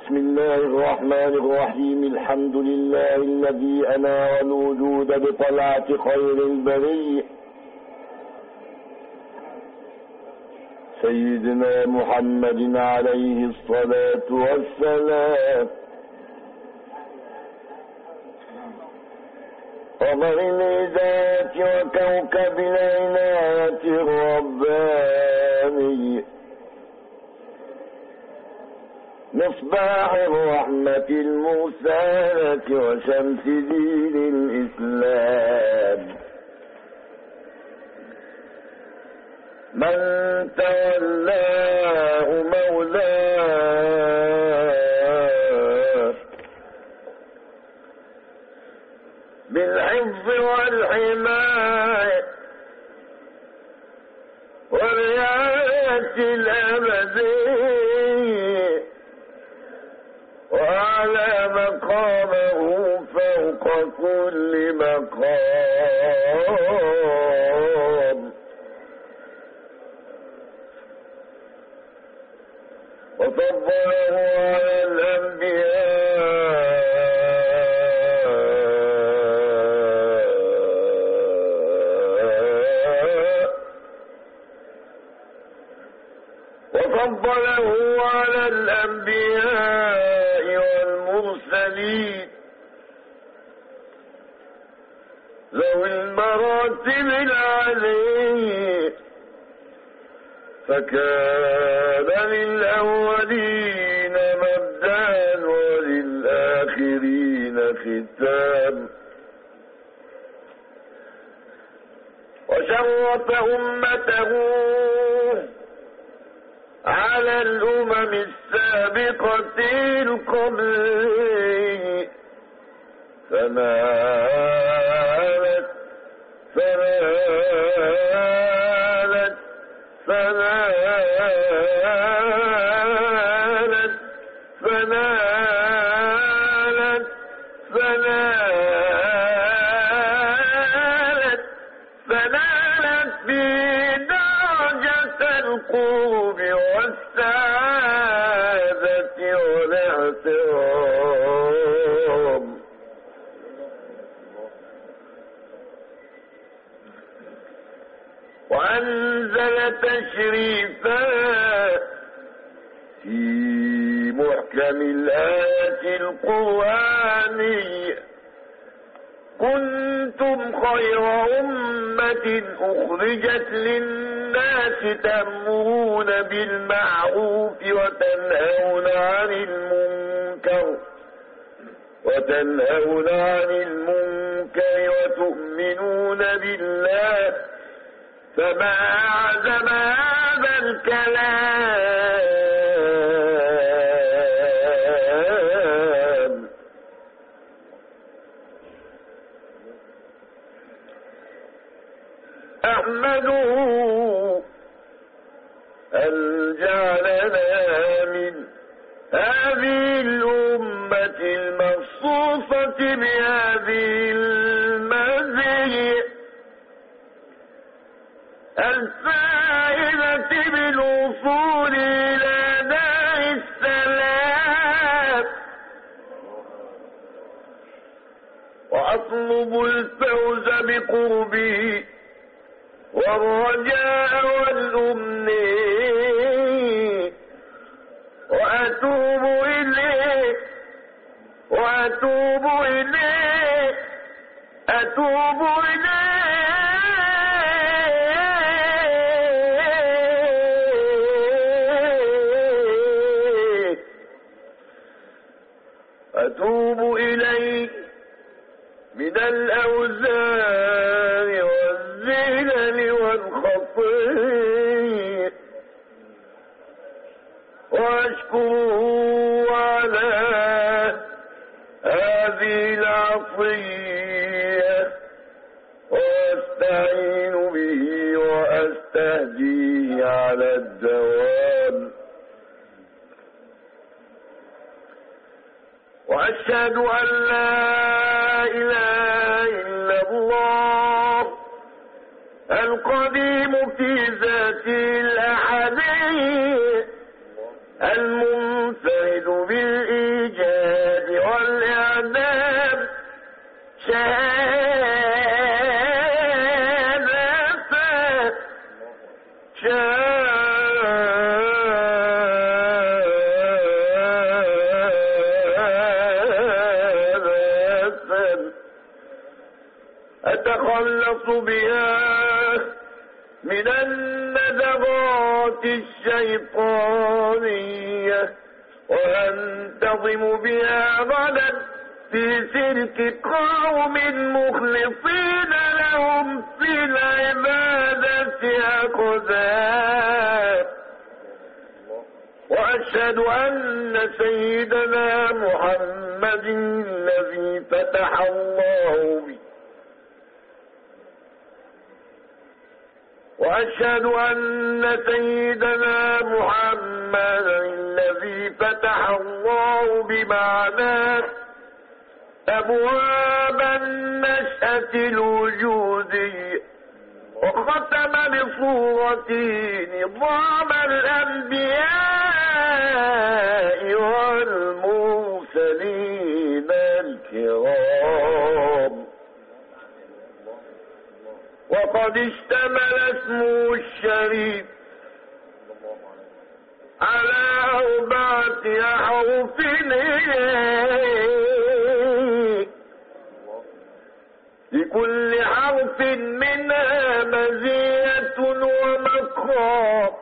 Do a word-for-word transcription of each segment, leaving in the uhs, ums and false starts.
بسم الله الرحمن الرحيم. الحمد لله الذي أنار الوجود بطلعة خير البرية سيدنا محمد عليه الصلاة والسلام، قمر الهداية وكوكب العناية الرباني، مصباح الرحمة المرسلة وشمس دين الإسلام، من تولاه مولاه بالحفظ والحماية والرعاية الأبدية، وعلى مقامه فوق كل مقام، وفضله على الأنبياء وفضله على الأنبياء والمرسلين ذوي المراتب العلية، فكان للأولين مبدأ وللآخرين ختام، وشرف أمته على الأمم السابقة القبلية، فنالت فنالت فنالت فنالت فنالت فنالت بدرجة القرب والسعادة والاحترام، وأنزل تشريفا في محكم الآية القرآنية: كنتم خير أمة أخرجت للناس تأمرون بالمعروف وتنهون عن المنكر وتنهون عن المنكر وتؤمنون بالله، فما أعظم هذا الكلام. أحمده أن جعلنا من هذه الأمة المخصوصة بهذه المزية الفائدة بالوصول إلى دار السلام، وأطلب الفوز بقربه والرجاء والأمنية، وأتوب إليه وأتوب إليه أتوب إليه أتوب إليه من الأوزار والزلل والخطيئ، وأشكره على هذه العطية، وأستعين به وأستهديه على الدوام، وأشهد أن لا إله إلا الله القديم في ذاته الأحدية المنفرد بالإله أتخلص بها من النزغات الشيطانية وأنتظم بها غدا في سلك قوم مخلصين لهم في العبادة أخذا. وأشهد أن سيدنا محمد الذي فتح الله به وأشهد أن سيدنا محمد الذي فتح الله بمعناه أبواب النشأة الوجودية وختم بصورته نظام الأنبياء والمرسلين الكرام. وقد اشتمل اسمه الشريف على أربعة أحرف لكل حرف منها مزية ومقام.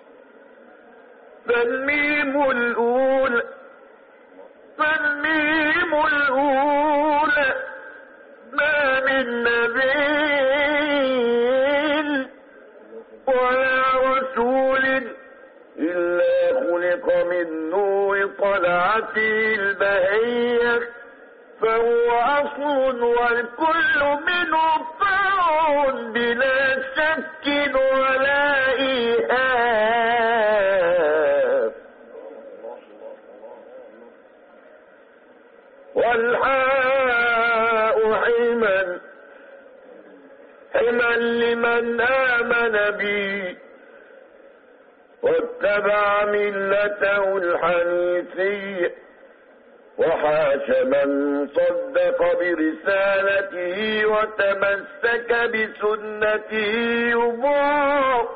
فالميم الأولى فالميم الأولى ما من نبي ولا رسول إلا خلق من نور طلعته البهية فهو أصل والكل منه فرع بلا شك ولا إيهام. والحاء حما حما لمن آمن بي واتبع ملته الحنيفية وحاش من صدق برسالته وتمسك بسنته يضاع.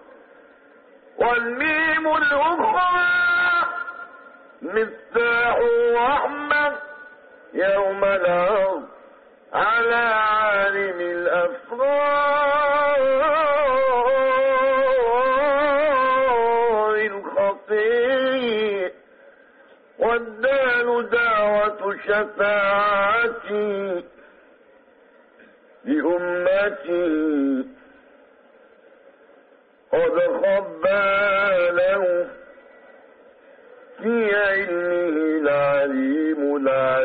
والميم الأخرى مفتاح الرحمة يوم العرض على عالم الأسرار الخفي. والدال دعوة شفاعتي لأمتي قد خبى له في علمه العليم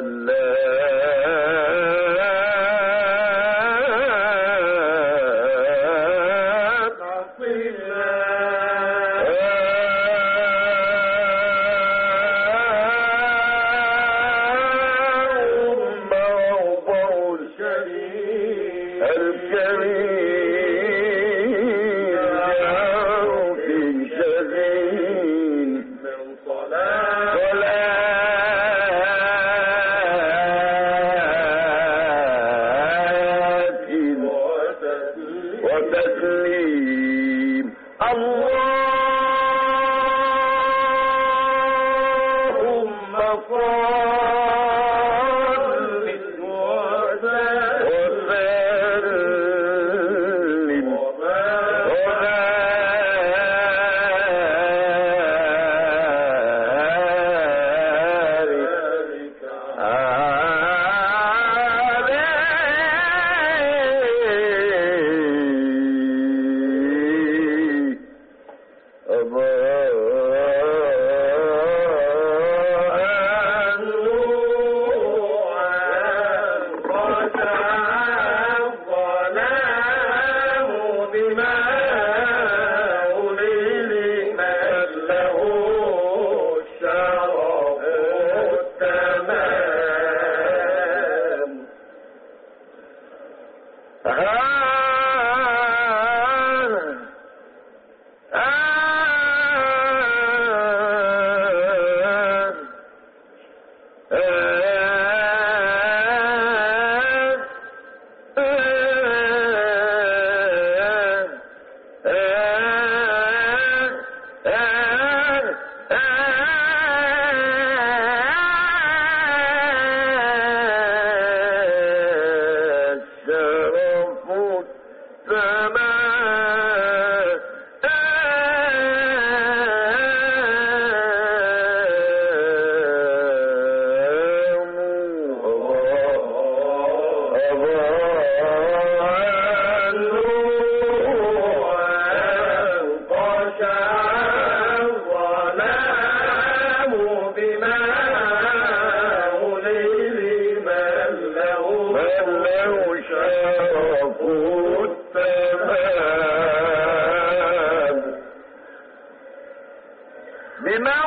العلام. الكريم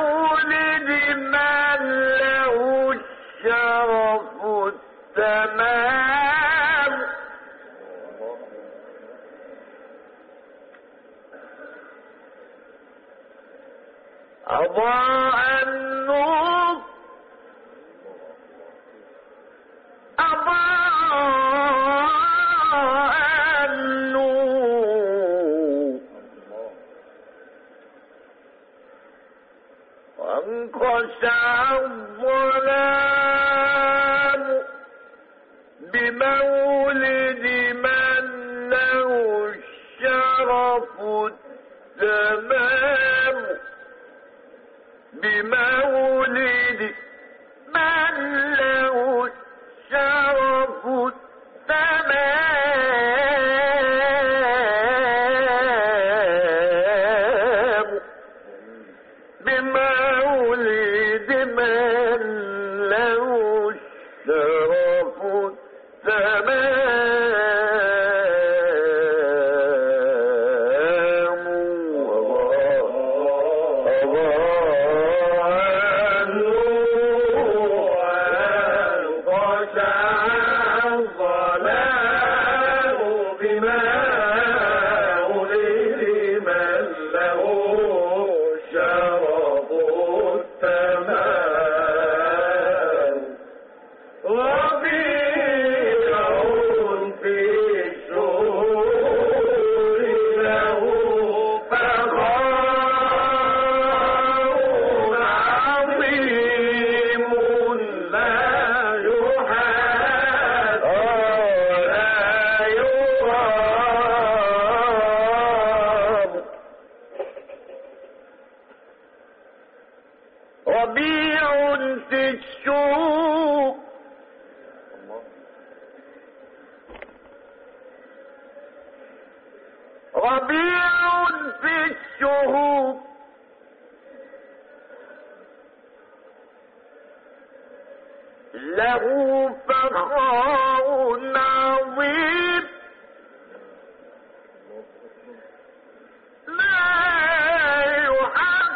بمولد من له الشرف التمام أضاء النور أضاء النور وانقشع الظلام بمولد من له الشرف التمام بمولد من له الشرف التمام بمولد من له الشرف التمام ربيع في الشهور ربيع في الشهور له فخار عظيم لا يحب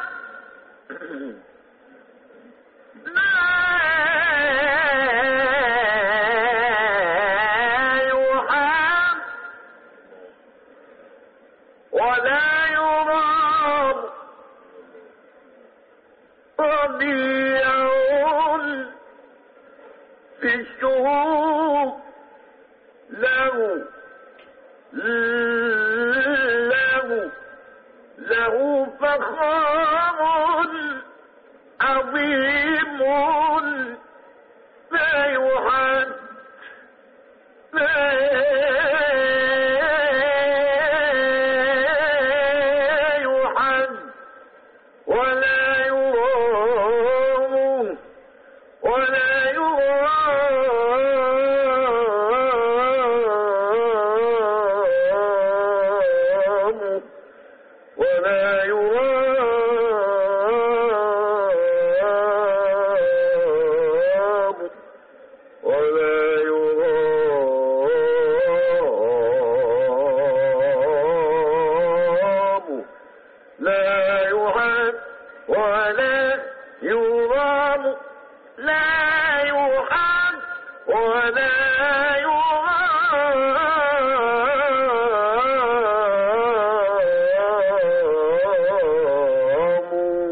ولا يرام ربيع في الشهور له له له فخار عظيم لا يحد لا يحد ولا يرام ولا يرام ولا يرام ولا يرام لا يحد ولا يرام لا يحد ولا يرام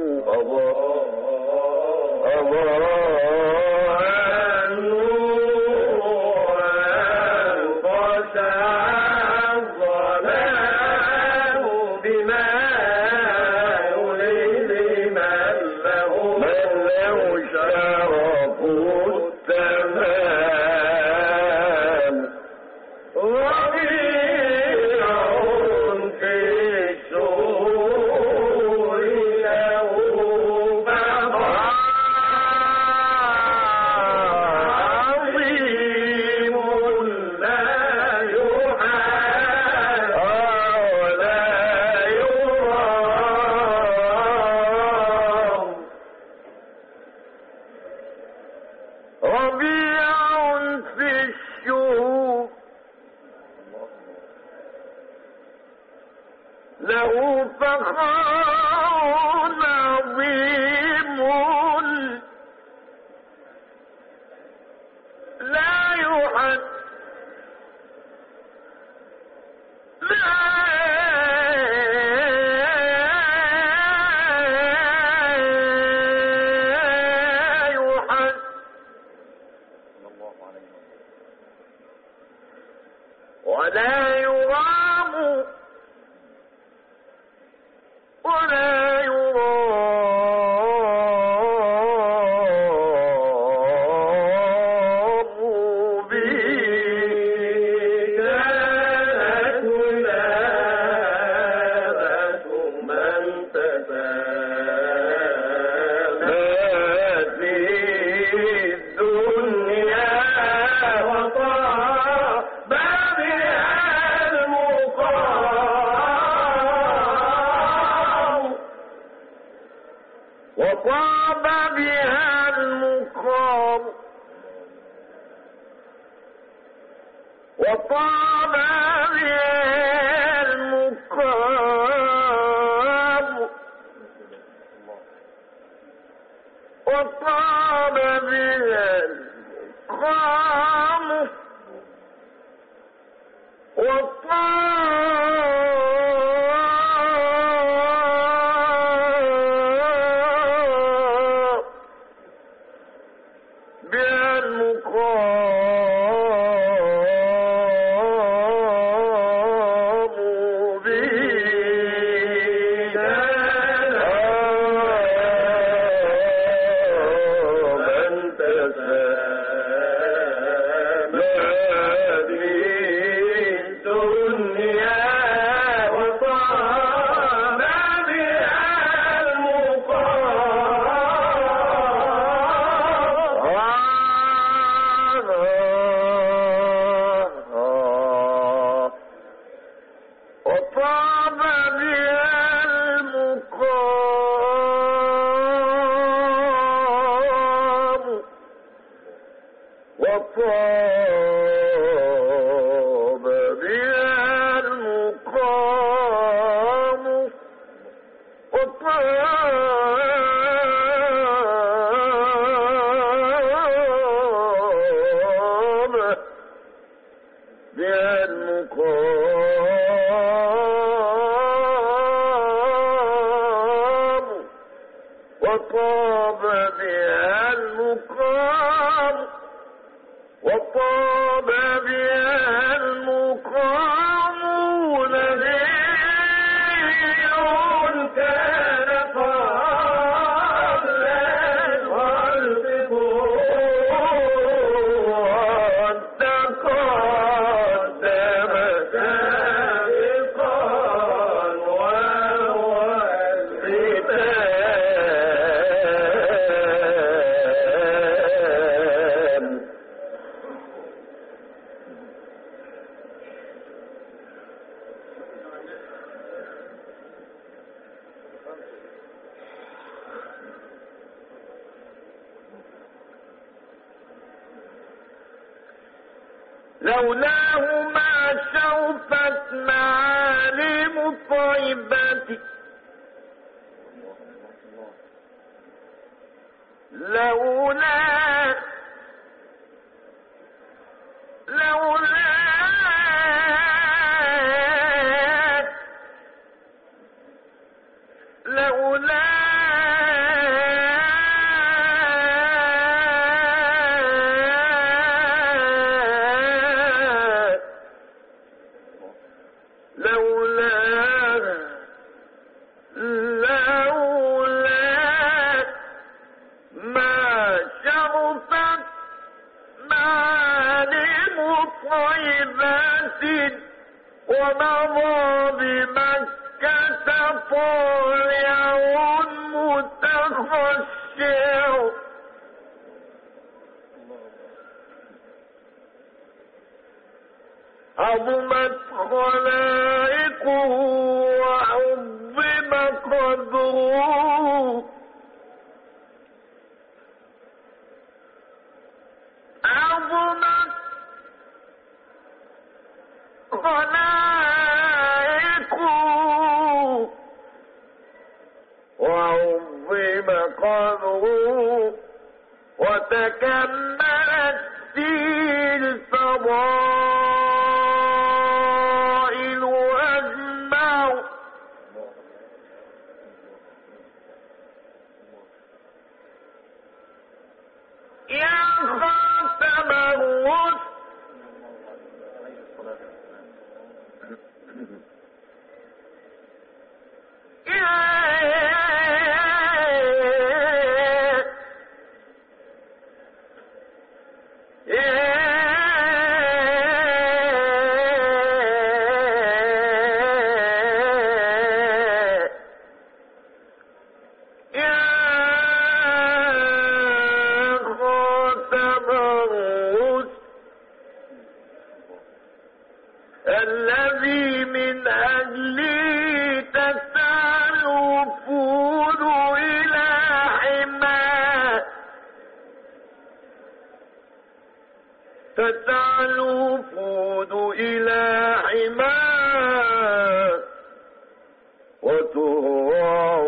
أضاء النور انقشع الظلام بمولد من له الشرف التمام ربيع في الشهور له فخار عظيم لا يحد ولا يرام وطاب بها المقام وطاب بها المقام وطاب بها المقام لولاه ما شوفت معالم طيبتي لولا لولا لولا ومضى بمكة طالع متخشع عظمت خلائقه وعظم قدره عظمت خلائقه وعظم قدره وتكملت فيه الفضائل أجمع يا خاتم الرسل تسعى الوفود إلى حماه وتهرع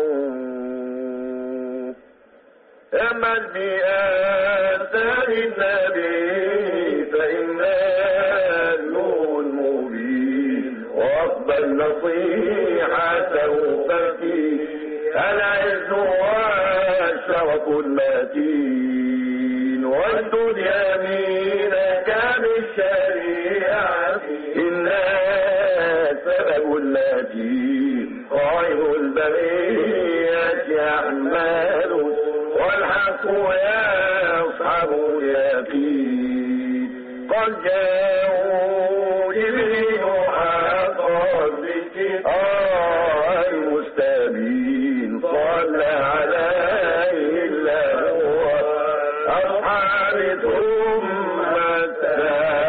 أمل بآثار النبي فإنها نور مبين واقبل نصيحته ففيه العز والشرف المتين واسدد يمينك بالشريعة إنها سبب المتين خير البرية أحمد والحق يصحب اليقين قد جاءوا جبريل حقا بالكتاب المستبين صلى عليه الله أصحاب ثم